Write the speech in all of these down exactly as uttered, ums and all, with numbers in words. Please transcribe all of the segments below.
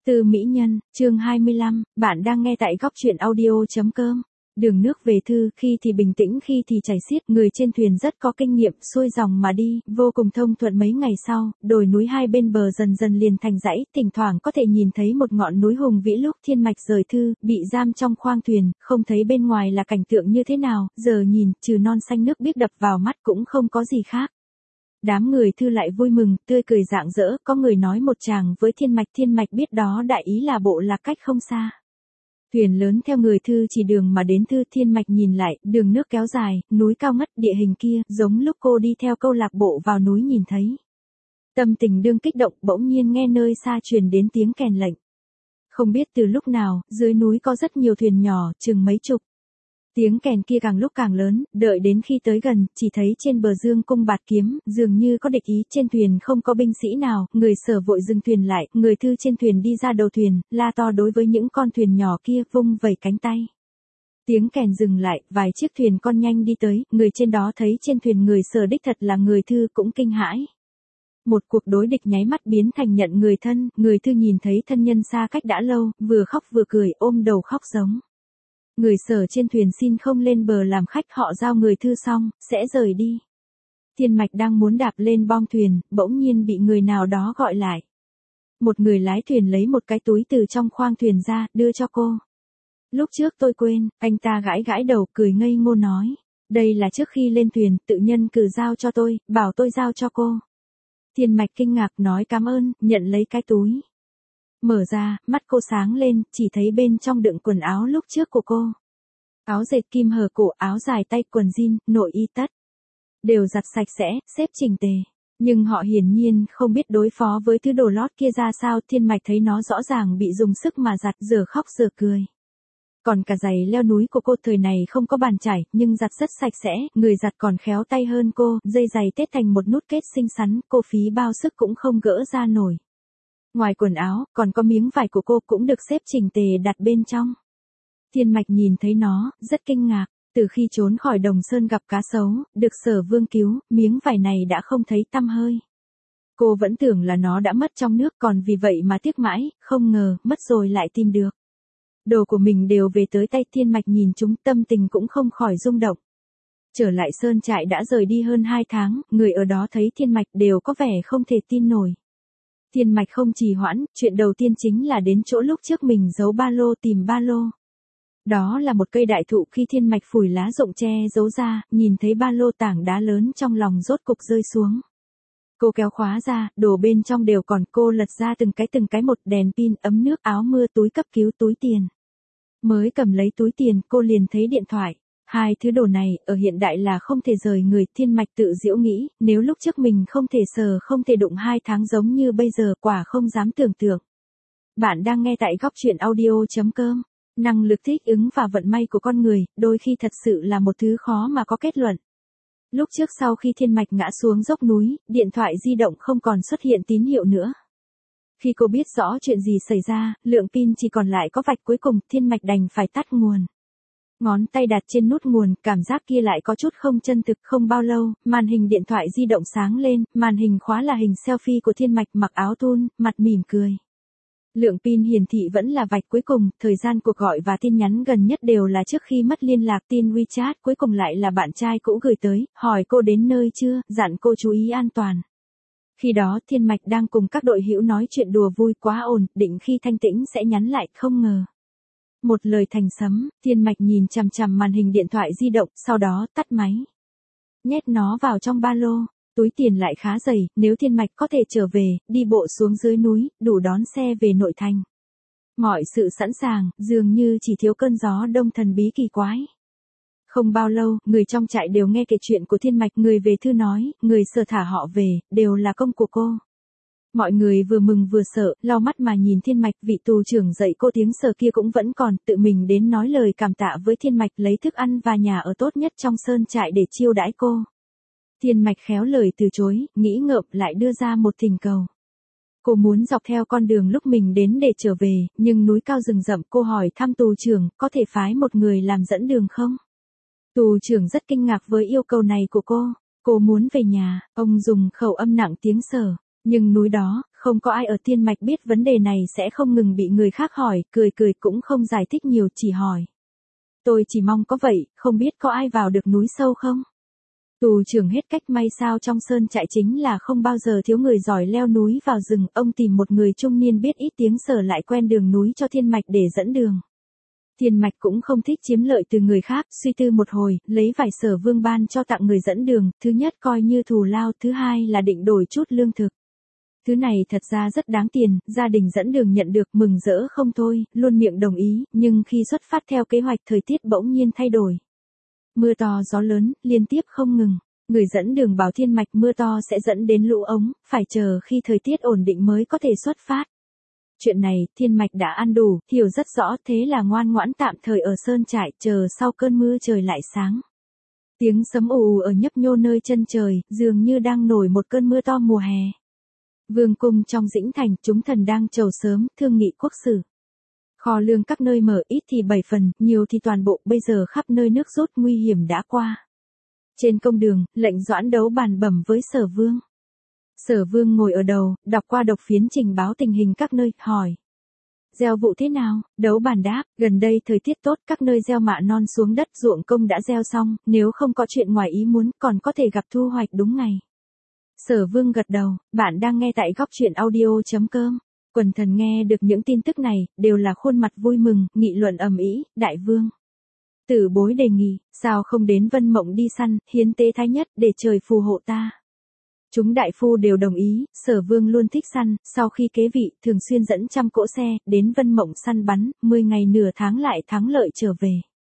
Từ Mỹ Nhân, chương hai mươi lăm, bạn đang nghe tại góc truyện audio.com. Đường nước về Thư, khi thì bình tĩnh khi thì chảy xiết, người trên thuyền rất có kinh nghiệm, xuôi dòng mà đi, vô cùng thông thuận. Mấy ngày sau, đồi núi hai bên bờ dần dần liền thành dãy, thỉnh thoảng có thể nhìn thấy một ngọn núi hùng vĩ. Lúc Thiên Mạch rời Thư, bị giam trong khoang thuyền, không thấy bên ngoài là cảnh tượng như thế nào, giờ nhìn, trừ non xanh nước biếc đập vào mắt cũng không có gì khác. Đám người Thư lại vui mừng, tươi cười rạng rỡ, có người nói một tràng với Thiên Mạch, Thiên Mạch biết đó đại ý là bộ lạc cách không xa. Thuyền lớn theo người Thư chỉ đường mà đến Thư. Thiên Mạch nhìn lại, đường nước kéo dài, núi cao ngất, địa hình kia, giống lúc cô đi theo câu lạc bộ vào núi nhìn thấy. Tâm tình đương kích động, bỗng nhiên nghe nơi xa truyền đến tiếng kèn lệnh. Không biết từ lúc nào, dưới núi có rất nhiều thuyền nhỏ, chừng mấy chục. Tiếng kèn kia càng lúc càng lớn, đợi đến khi tới gần, chỉ thấy trên bờ dương cung bạt kiếm, dường như có địch ý. Trên thuyền không có binh sĩ nào, người Sở vội dừng thuyền lại, người Thư trên thuyền đi ra đầu thuyền, la to đối với những con thuyền nhỏ kia, vung vẩy cánh tay. Tiếng kèn dừng lại, vài chiếc thuyền con nhanh đi tới, người trên đó thấy trên thuyền người Sở đích thật là người Thư cũng kinh hãi. Một cuộc đối địch nháy mắt biến thành nhận người thân, người Thư nhìn thấy thân nhân xa cách đã lâu, vừa khóc vừa cười, ôm đầu khóc giống. Người Sở trên thuyền xin không lên bờ làm khách, họ giao người Thư xong, sẽ rời đi. Thiên Mạch đang muốn đạp lên bong thuyền, bỗng nhiên bị người nào đó gọi lại. Một người lái thuyền lấy một cái túi từ trong khoang thuyền ra, đưa cho cô. Lúc trước tôi quên, anh ta gãi gãi đầu, cười ngây ngô nói. Đây là trước khi lên thuyền, tự nhân cử giao cho tôi, bảo tôi giao cho cô. Thiên Mạch kinh ngạc nói cảm ơn, nhận lấy cái túi. Mở ra, mắt cô sáng lên, chỉ thấy bên trong đựng quần áo lúc trước của cô. Áo dệt kim hở cổ, áo dài tay, quần jean, nội y tất. Đều giặt sạch sẽ, xếp chỉnh tề. Nhưng họ hiển nhiên không biết đối phó với thứ đồ lót kia ra sao. Thiên Mạch thấy nó rõ ràng bị dùng sức mà giặt, giờ khóc giờ cười. Còn cả giày leo núi của cô thời này không có bàn chải, nhưng giặt rất sạch sẽ, người giặt còn khéo tay hơn cô, dây giày tết thành một nút kết xinh xắn, cô phí bao sức cũng không gỡ ra nổi. Ngoài quần áo, còn có miếng vải của cô cũng được xếp chỉnh tề đặt bên trong. Thiên Mạch nhìn thấy nó, rất kinh ngạc, từ khi trốn khỏi Đồng Sơn gặp cá sấu, được Sở Vương cứu, miếng vải này đã không thấy tăm hơi. Cô vẫn tưởng là nó đã mất trong nước, còn vì vậy mà tiếc mãi, không ngờ, mất rồi lại tìm được. Đồ của mình đều về tới tay. Thiên Mạch nhìn chúng, tâm tình cũng không khỏi rung động. Trở lại sơn trại đã rời đi hơn hai tháng, người ở đó thấy Thiên Mạch đều có vẻ không thể tin nổi. Thiên Mạch không trì hoãn, chuyện đầu tiên chính là đến chỗ lúc trước mình giấu ba lô, tìm ba lô. Đó là một cây đại thụ, khi Thiên Mạch phủi lá rụng che giấu ra, nhìn thấy ba lô, tảng đá lớn trong lòng rốt cục rơi xuống. Cô kéo khóa ra, đồ bên trong đều còn, cô lật ra từng cái từng cái một, đèn pin, ấm nước, áo mưa, túi cấp cứu, túi tiền. Mới cầm lấy túi tiền, cô liền thấy điện thoại. Hai thứ đồ này, ở hiện đại là không thể rời người. Thiên Mạch tự giễu nghĩ, nếu lúc trước mình không thể sờ, không thể đụng hai tháng giống như bây giờ, quả không dám tưởng tượng. Bạn đang nghe tại góc truyện audio.com. Năng lực thích ứng và vận may của con người, đôi khi thật sự là một thứ khó mà có kết luận. Lúc trước sau khi Thiên Mạch ngã xuống dốc núi, điện thoại di động không còn xuất hiện tín hiệu nữa. Khi cô biết rõ chuyện gì xảy ra, lượng pin chỉ còn lại có vạch cuối cùng, Thiên Mạch đành phải tắt nguồn. Ngón tay đặt trên nút nguồn, cảm giác kia lại có chút không chân thực. Không bao lâu, màn hình điện thoại di động sáng lên, màn hình khóa là hình selfie của Thiên Mạch mặc áo thun, mặt mỉm cười. Lượng pin hiển thị vẫn là vạch cuối cùng, thời gian cuộc gọi và tin nhắn gần nhất đều là trước khi mất liên lạc. Tin WeChat cuối cùng lại là bạn trai cũ gửi tới, hỏi cô đến nơi chưa, dặn cô chú ý an toàn. Khi đó Thiên Mạch đang cùng các đội hữu nói chuyện đùa vui quá ổn, định khi thanh tĩnh sẽ nhắn lại, không ngờ. Một lời thành sấm, Thiên Mạch nhìn chằm chằm màn hình điện thoại di động, sau đó tắt máy. Nhét nó vào trong ba lô, túi tiền lại khá dày, nếu Thiên Mạch có thể trở về, đi bộ xuống dưới núi, đủ đón xe về nội thành. Mọi sự sẵn sàng, dường như chỉ thiếu cơn gió đông thần bí kỳ quái. Không bao lâu, người trong trại đều nghe kể chuyện của Thiên Mạch, người về Thư nói, người Sở thả họ về, đều là công của cô. Mọi người vừa mừng vừa sợ, lau mắt mà nhìn Thiên Mạch, vị tù trưởng dạy cô tiếng Sở kia cũng vẫn còn, tự mình đến nói lời cảm tạ với Thiên Mạch, lấy thức ăn và nhà ở tốt nhất trong sơn trại để chiêu đãi cô. Thiên Mạch khéo lời từ chối, nghĩ ngợm lại đưa ra một thỉnh cầu. Cô muốn dọc theo con đường lúc mình đến để trở về, nhưng núi cao rừng rậm. Cô hỏi thăm tù trưởng, có thể phái một người làm dẫn đường không? Tù trưởng rất kinh ngạc với yêu cầu này của cô. Cô muốn về nhà, ông dùng khẩu âm nặng tiếng Sở. Nhưng núi đó, không có ai ở thiên mạch biết vấn đề này sẽ không ngừng bị người khác hỏi, cười cười cũng không giải thích nhiều chỉ hỏi. Tôi chỉ mong có vậy, không biết có ai vào được núi sâu không? Tù trưởng hết cách may sao trong sơn trại chính là không bao giờ thiếu người giỏi leo núi vào rừng, ông tìm một người trung niên biết ít tiếng Sở lại quen đường núi cho thiên mạch để dẫn đường. Thiên mạch cũng không thích chiếm lợi từ người khác, suy tư một hồi, lấy vải Sở Vương ban cho tặng người dẫn đường, thứ nhất coi như thù lao, thứ hai là định đổi chút lương thực. Thứ này thật ra rất đáng tiền, gia đình dẫn đường nhận được mừng rỡ không thôi, luôn miệng đồng ý, nhưng khi xuất phát theo kế hoạch thời tiết bỗng nhiên thay đổi. Mưa to gió lớn, liên tiếp không ngừng. Người dẫn đường bảo thiên mạch mưa to sẽ dẫn đến lũ ống, phải chờ khi thời tiết ổn định mới có thể xuất phát. Chuyện này, thiên mạch đã ăn đủ, hiểu rất rõ, thế là ngoan ngoãn tạm thời ở sơn trại, chờ sau cơn mưa trời lại sáng. Tiếng sấm ù ù ở nhấp nhô nơi chân trời, dường như đang nổi một cơn mưa to mùa hè. Vương cung trong Dĩnh Thành, chúng thần đang chầu sớm, thương nghị quốc sự. Kho lương các nơi mở, ít thì bảy phần, nhiều thì toàn bộ, bây giờ khắp nơi nước rút, nguy hiểm đã qua. Trên công đường, lệnh Doãn đấu bàn bẩm với Sở Vương. Sở Vương ngồi ở đầu, đọc qua độc phiến trình báo tình hình các nơi, hỏi. Gieo vụ thế nào? Đấu bàn đáp, gần đây thời tiết tốt, các nơi gieo mạ non xuống đất, ruộng công đã gieo xong, nếu không có chuyện ngoài ý muốn, còn có thể gặp thu hoạch đúng ngày. Sở Vương gật đầu, bạn đang nghe tại góc truyện audio.com. Quần thần nghe được những tin tức này, đều là khuôn mặt vui mừng, nghị luận ầm ĩ. Đại vương Tử Bối đề nghị, sao không đến Vân Mộng đi săn, hiến tế thái nhất, để trời phù hộ ta. Chúng đại phu đều đồng ý, Sở Vương luôn thích săn, sau khi kế vị, thường xuyên dẫn trăm cỗ xe, đến Vân Mộng săn bắn, mười ngày nửa tháng lại thắng lợi trở về.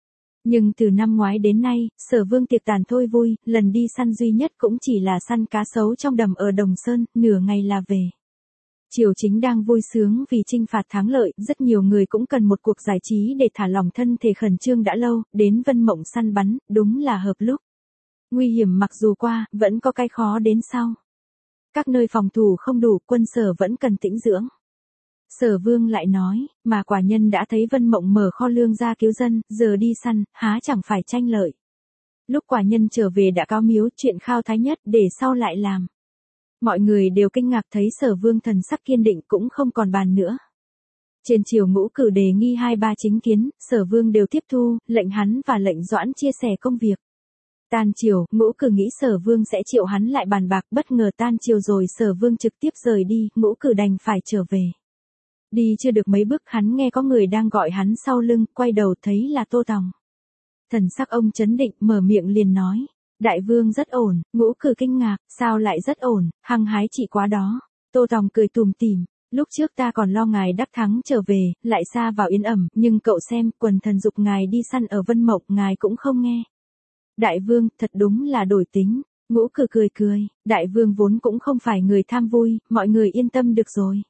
Nhưng từ năm ngoái đến nay, Sở Vương tiệc tàn thôi vui, lần đi săn duy nhất cũng chỉ là săn cá sấu trong đầm ở Đồng Sơn, nửa ngày là về. Triều chính đang vui sướng vì chinh phạt thắng lợi, rất nhiều người cũng cần một cuộc giải trí để thả lỏng thân thể khẩn trương đã lâu, đến Vân Mộng săn bắn, đúng là hợp lúc. Nguy hiểm mặc dù qua, vẫn có cái khó đến sau. Các nơi phòng thủ không đủ, quân Sở vẫn cần tĩnh dưỡng. Sở Vương lại nói, mà quả nhân đã thấy Vân Mộng mở kho lương ra cứu dân, giờ đi săn, há chẳng phải tranh lợi. Lúc quả nhân trở về đã cáo miếu chuyện khao thái nhất để sau lại làm. Mọi người đều kinh ngạc thấy Sở Vương thần sắc kiên định cũng không còn bàn nữa. Trên triều Ngũ Cử đề nghi hai ba chính kiến, Sở Vương đều tiếp thu, lệnh hắn và lệnh Doãn chia sẻ công việc. Tan triều, Ngũ Cử nghĩ Sở Vương sẽ triệu hắn lại bàn bạc, bất ngờ tan triều rồi Sở Vương trực tiếp rời đi, Ngũ Cử đành phải trở về. Đi chưa được mấy bước hắn nghe có người đang gọi hắn sau lưng, quay đầu thấy là Tô Tòng. Thần sắc ông chấn định, mở miệng liền nói. Đại vương rất ổn, Ngũ Cử kinh ngạc, sao lại rất ổn, hăng hái chỉ quá đó. Tô Tòng cười tùm tìm, lúc trước ta còn lo ngài đắc thắng trở về, lại xa vào yên ẩm, nhưng cậu xem, quần thần dục ngài đi săn ở Vân Mộng, ngài cũng không nghe. Đại vương, thật đúng là đổi tính. Ngũ Cử cười cười, đại vương vốn cũng không phải người tham vui, mọi người yên tâm được rồi.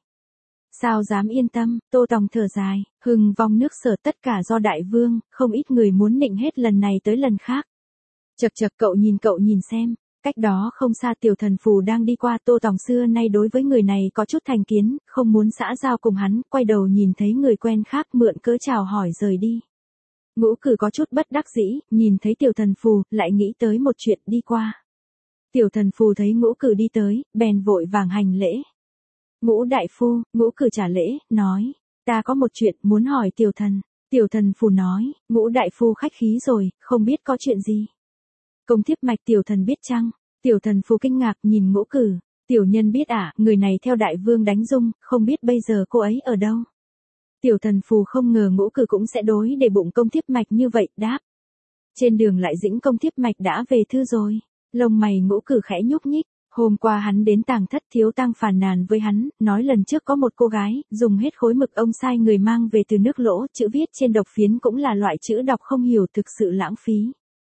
Sao dám yên tâm, Tô Tòng thở dài, hừng vong nước Sở tất cả do đại vương, không ít người muốn nịnh hết lần này tới lần khác. Chật chật cậu nhìn cậu nhìn xem, cách đó không xa Tiểu Thần Phù đang đi qua, Tô Tòng xưa nay đối với người này có chút thành kiến, không muốn xã giao cùng hắn, quay đầu nhìn thấy người quen khác mượn cớ chào hỏi rời đi. Ngũ Cử có chút bất đắc dĩ, nhìn thấy Tiểu Thần Phù, lại nghĩ tới một chuyện đi qua. Tiểu Thần Phù thấy Ngũ Cử đi tới, bèn vội vàng hành lễ. Ngũ đại phu, Ngũ Cử trả lễ, nói, ta có một chuyện muốn hỏi Tiểu Thần. Tiểu Thần Phù nói, Ngũ đại phu khách khí rồi, không biết có chuyện gì. Công thiếp mạch Tiểu Thần biết chăng? Tiểu Thần Phù kinh ngạc nhìn Ngũ Cử, tiểu nhân biết à, người này theo đại vương đánh dung, không biết bây giờ cô ấy ở đâu. Tiểu Thần Phù không ngờ Ngũ Cử cũng sẽ đối để bụng công thiếp mạch như vậy, đáp. Trên đường lại Dĩnh công thiếp mạch đã về thư rồi. Lông mày Ngũ Cử khẽ nhúc nhích. Hôm qua hắn đến Tàng Thất, Thiếu Tăng phàn nàn với hắn, nói lần trước có một cô gái, dùng hết khối mực ông sai người mang về từ nước Lỗ, chữ viết trên độc phiến cũng là loại chữ đọc không hiểu, thực sự lãng phí.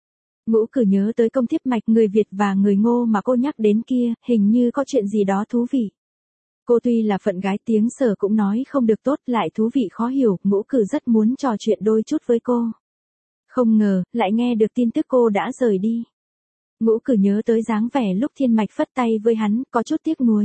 Ngũ Cử nhớ tới công thiếp mạch người Việt và người Ngô mà cô nhắc đến kia, hình như có chuyện gì đó thú vị. Cô tuy là phận gái tiếng Sở cũng nói không được tốt, lại thú vị khó hiểu, Ngũ Cử rất muốn trò chuyện đôi chút với cô. Không ngờ, lại nghe được tin tức cô đã rời đi. Ngũ Cử nhớ tới dáng vẻ lúc Thiên Mạch phất tay với hắn, có chút tiếc nuối.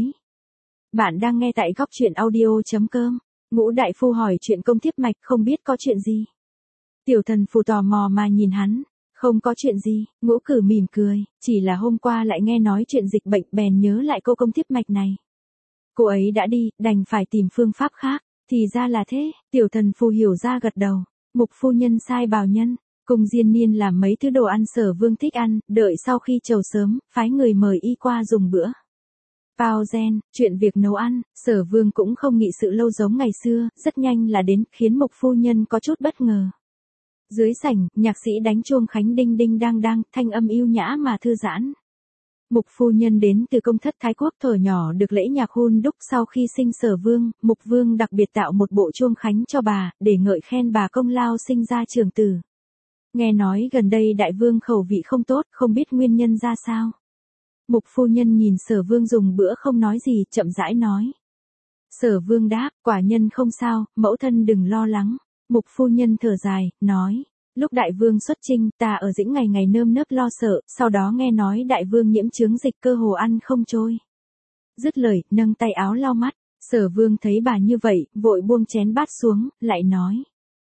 Bạn đang nghe tại góc truyện audio.com. Ngũ đại phu hỏi chuyện công thiếp mạch, không biết có chuyện gì. Tiểu Thần Phù tò mò mà nhìn hắn. Không có chuyện gì, Ngũ Cử mỉm cười, chỉ là hôm qua lại nghe nói chuyện dịch bệnh bèn nhớ lại cô công thiếp mạch này. Cô ấy đã đi, đành phải tìm phương pháp khác. Thì ra là thế, tiểu thần phù hiểu ra gật đầu. Mục phu nhân sai bào nhân, cùng Diên Niên làm mấy thứ đồ ăn Sở Vương thích ăn, đợi sau khi trầu sớm, phái người mời y qua dùng bữa. Bao gen, chuyện việc nấu ăn, Sở Vương cũng không nghị sự lâu giống ngày xưa, rất nhanh là đến, khiến mục phu nhân có chút bất ngờ. Dưới sảnh, nhạc sĩ đánh chuông khánh đinh đinh đang đang, thanh âm yêu nhã mà thư giãn. Mục phu nhân đến từ công thất Thái Quốc thuở nhỏ được lễ nhạc hun đúc sau khi sinh Sở Vương, Mục Vương đặc biệt tạo một bộ chuông khánh cho bà, để ngợi khen bà công lao sinh ra trưởng tử. Nghe nói gần đây đại vương khẩu vị không tốt, không biết nguyên nhân ra sao. Mục phu nhân nhìn Sở Vương dùng bữa không nói gì, chậm rãi nói. Sở Vương đáp, quả nhân không sao, mẫu thân đừng lo lắng. Mục phu nhân thở dài, nói. Lúc đại vương xuất chinh, ta ở Dĩnh ngày ngày nơm nớp lo sợ, sau đó nghe nói đại vương nhiễm chứng dịch cơ hồ ăn không trôi. Dứt lời, nâng tay áo lau mắt, Sở Vương thấy bà như vậy, vội buông chén bát xuống, lại nói.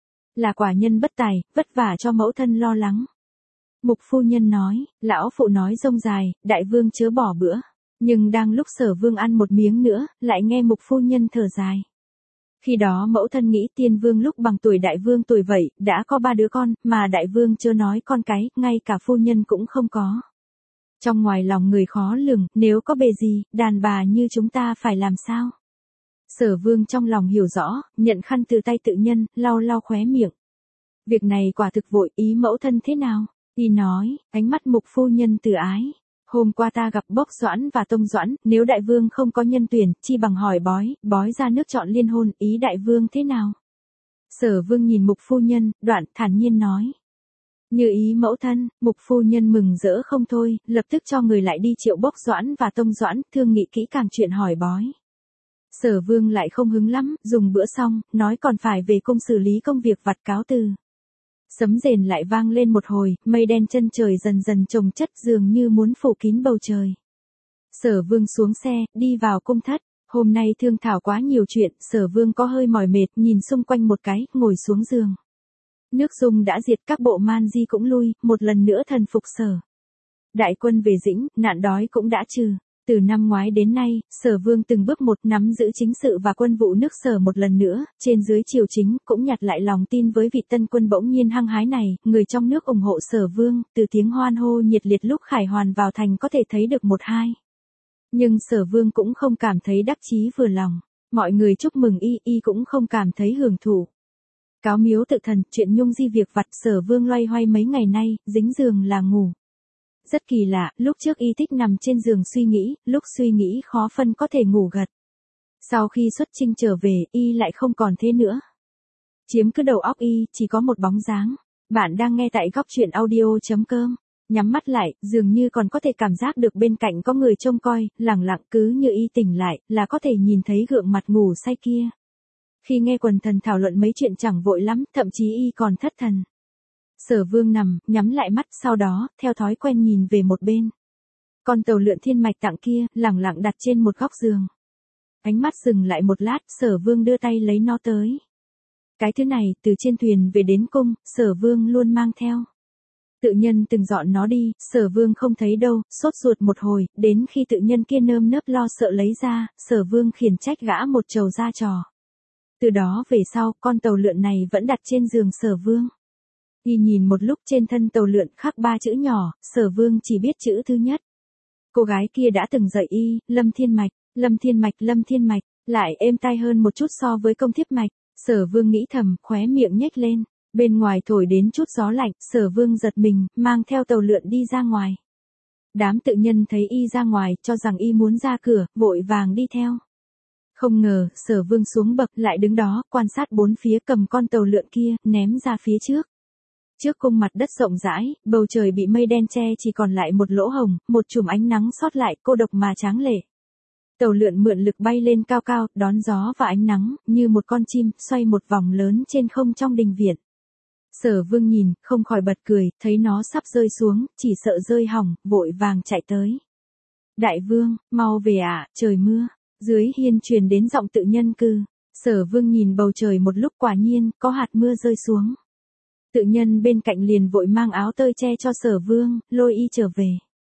Là quả nhân bất tài, vất vả cho mẫu thân lo lắng. Mục phu nhân nói, lão phụ nói rông dài, đại vương chớ bỏ bữa. Nhưng đang lúc Sở Vương ăn một miếng nữa, lại nghe mục phu nhân thở dài. Khi đó mẫu thân nghĩ tiên vương lúc bằng tuổi đại vương tuổi vậy, đã có ba đứa con, mà đại vương chưa nói con cái, ngay cả phu nhân cũng không có. Trong ngoài lòng người khó lường, nếu có bề gì, đàn bà như chúng ta phải làm sao? Sở Vương trong lòng hiểu rõ, nhận khăn từ tay tự nhân, lau lau khóe miệng. Việc này quả thực vội, ý mẫu thân thế nào? Y nói, ánh mắt mục phu nhân từ ái. Hôm qua ta gặp Bốc Doãn và Tông Doãn, nếu đại vương không có nhân tuyển, chi bằng hỏi bói, bói ra nước chọn liên hôn, ý đại vương thế nào? Sở Vương nhìn mục phu nhân, đoạn thản nhiên nói. Như ý mẫu thân, mục phu nhân mừng rỡ không thôi, lập tức cho người lại đi triệu Bốc Doãn và Tông Doãn, thương nghị kỹ càng chuyện hỏi bói. Sở Vương lại không hứng lắm, dùng bữa xong, nói còn phải về cung xử lý công việc vặt cáo từ. Sấm rền lại vang lên một hồi, mây đen chân trời dần dần chồng chất dường như muốn phủ kín bầu trời. Sở Vương xuống xe, đi vào cung thất. Hôm nay thương thảo quá nhiều chuyện, Sở Vương có hơi mỏi mệt, nhìn xung quanh một cái, ngồi xuống giường. Nước Dung đã diệt, các bộ man di cũng lui, một lần nữa thần phục Sở. Đại quân về Dĩnh, nạn đói cũng đã trừ. Từ năm ngoái đến nay, Sở Vương từng bước một nắm giữ chính sự và quân vụ nước Sở một lần nữa, trên dưới triều chính cũng nhặt lại lòng tin với vị tân quân bỗng nhiên hăng hái này, người trong nước ủng hộ Sở Vương, từ tiếng hoan hô nhiệt liệt lúc Khải Hoàn vào thành có thể thấy được một hai. Nhưng Sở Vương cũng không cảm thấy đắc chí vừa lòng, mọi người chúc mừng y, y cũng không cảm thấy hưởng thụ. Cáo miếu tự thần, chuyện nhung di việc vặt Sở Vương loay hoay mấy ngày nay, dính giường là ngủ. Rất kỳ lạ, lúc trước y thích nằm trên giường suy nghĩ, lúc suy nghĩ khó phân có thể ngủ gật. Sau khi xuất chinh trở về, y lại không còn thế nữa. Chiếm cứ đầu óc y, chỉ có một bóng dáng. Bạn đang nghe tại góc truyện audio chấm com. Nhắm mắt lại, dường như còn có thể cảm giác được bên cạnh có người trông coi, lẳng lặng cứ như y tỉnh lại, là có thể nhìn thấy gượng mặt ngủ say kia. Khi nghe quần thần thảo luận mấy chuyện chẳng vội lắm, thậm chí y còn thất thần. Sở Vương nằm, nhắm lại mắt, sau đó, theo thói quen nhìn về một bên. Con tàu lượn thiên mạch tặng kia, lẳng lặng đặt trên một góc giường. Ánh mắt dừng lại một lát, Sở Vương đưa tay lấy nó tới. Cái thứ này, từ trên thuyền về đến cung, Sở Vương luôn mang theo. Tự nhân từng dọn nó đi, Sở Vương không thấy đâu, sốt ruột một hồi, đến khi tự nhân kia nơm nớp lo sợ lấy ra, Sở Vương khiển trách gã một trầu ra trò. Từ đó về sau, con tàu lượn này vẫn đặt trên giường Sở Vương. Y nhìn một lúc trên thân tàu lượn khắc ba chữ nhỏ, Sở Vương chỉ biết chữ thứ nhất. Cô gái kia đã từng dạy y, Lâm Thiên Mạch, Lâm Thiên Mạch, Lâm Thiên Mạch, lại êm tai hơn một chút so với Công Thiếp Mạch. Sở Vương nghĩ thầm, khóe miệng nhếch lên. Bên ngoài thổi đến chút gió lạnh, Sở Vương giật mình, mang theo tàu lượn đi ra ngoài. Đám tự nhân thấy y ra ngoài, cho rằng y muốn ra cửa, vội vàng đi theo. Không ngờ, Sở Vương xuống bậc lại đứng đó, quan sát bốn phía cầm con tàu lượn kia, ném ra phía trước. Trước cung mặt đất rộng rãi, bầu trời bị mây đen che chỉ còn lại một lỗ hồng, một chùm ánh nắng sót lại, cô độc mà tráng lệ. Tàu lượn mượn lực bay lên cao cao, đón gió và ánh nắng, như một con chim, xoay một vòng lớn trên không trong đình viện. Sở Vương nhìn, không khỏi bật cười, thấy nó sắp rơi xuống, chỉ sợ rơi hỏng, vội vàng chạy tới. Đại Vương, mau về ạ, trời mưa. Dưới hiên truyền đến giọng tự nhân cư. Sở Vương nhìn bầu trời một lúc, quả nhiên, có hạt mưa rơi xuống. Tự nhân bên cạnh liền vội mang áo tơi che cho Sở Vương, lôi y trở về.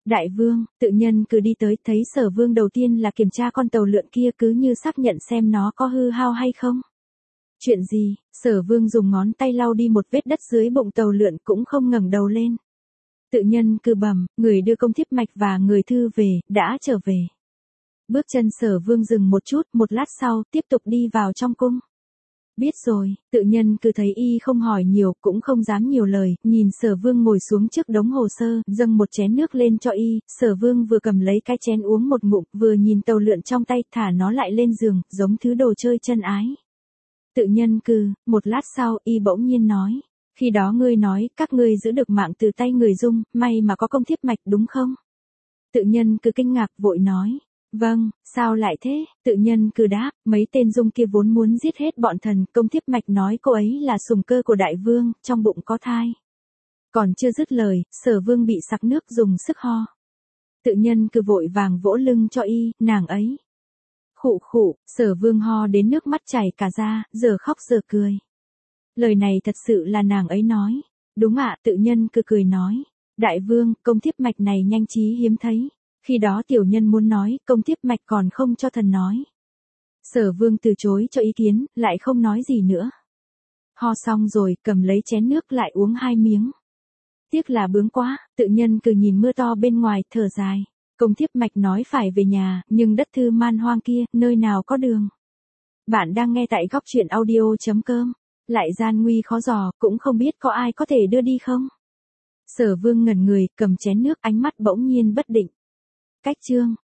Đại vương, tự nhân cứ đi tới, thấy Sở Vương đầu tiên là kiểm tra con tàu lượn kia, cứ như xác nhận xem nó có hư hao hay không. Chuyện gì? Sở Vương dùng ngón tay lau đi một vết đất dưới bụng tàu lượn, cũng không ngẩng đầu lên. Tự nhân cứ bẩm, người đưa công thiếp mạch và người thư về, đã trở về. Bước chân Sở Vương dừng một chút, một lát sau, tiếp tục đi vào trong cung. Biết rồi, tự nhân cứ thấy y không hỏi nhiều, cũng không dám nhiều lời, nhìn Sở Vương ngồi xuống trước đống hồ sơ, dâng một chén nước lên cho y, Sở Vương vừa cầm lấy cái chén uống một ngụm, vừa nhìn tàu lượn trong tay, thả nó lại lên giường, giống thứ đồ chơi chân ái. Tự nhân cư, một lát sau, y bỗng nhiên nói, khi đó ngươi nói, các ngươi giữ được mạng từ tay người Dung, may mà có công thiếp mạch đúng không? Tự nhân cứ kinh ngạc vội nói, vâng, sao lại thế? Tự nhân cứ đáp, mấy tên Dung kia vốn muốn giết hết bọn thần, công thiếp mạch nói cô ấy là sủng cơ của đại vương, trong bụng có thai. Còn chưa dứt lời, Sở Vương bị sặc nước dùng sức ho. Tự nhân cứ vội vàng vỗ lưng cho y, nàng ấy. Khụ khụ, Sở Vương ho đến nước mắt chảy cả ra, giờ khóc giờ cười. Lời này thật sự là nàng ấy nói. Đúng ạ, tự nhân cứ cười nói. Đại vương, công thiếp mạch này nhanh trí hiếm thấy. Khi đó tiểu nhân muốn nói, công thiếp mạch còn không cho thần nói. Sở Vương từ chối cho ý kiến, lại không nói gì nữa. Ho xong rồi, cầm lấy chén nước lại uống hai miếng. Tiếc là bướng quá, tự nhân cứ nhìn mưa to bên ngoài, thở dài. Công thiếp mạch nói phải về nhà, nhưng đất thư man hoang kia, nơi nào có đường. Bạn đang nghe tại góc truyện audio chấm com. Lại gian nguy khó dò, cũng không biết có ai có thể đưa đi không? Sở Vương ngẩn người, cầm chén nước, ánh mắt bỗng nhiên bất định. Cách chương.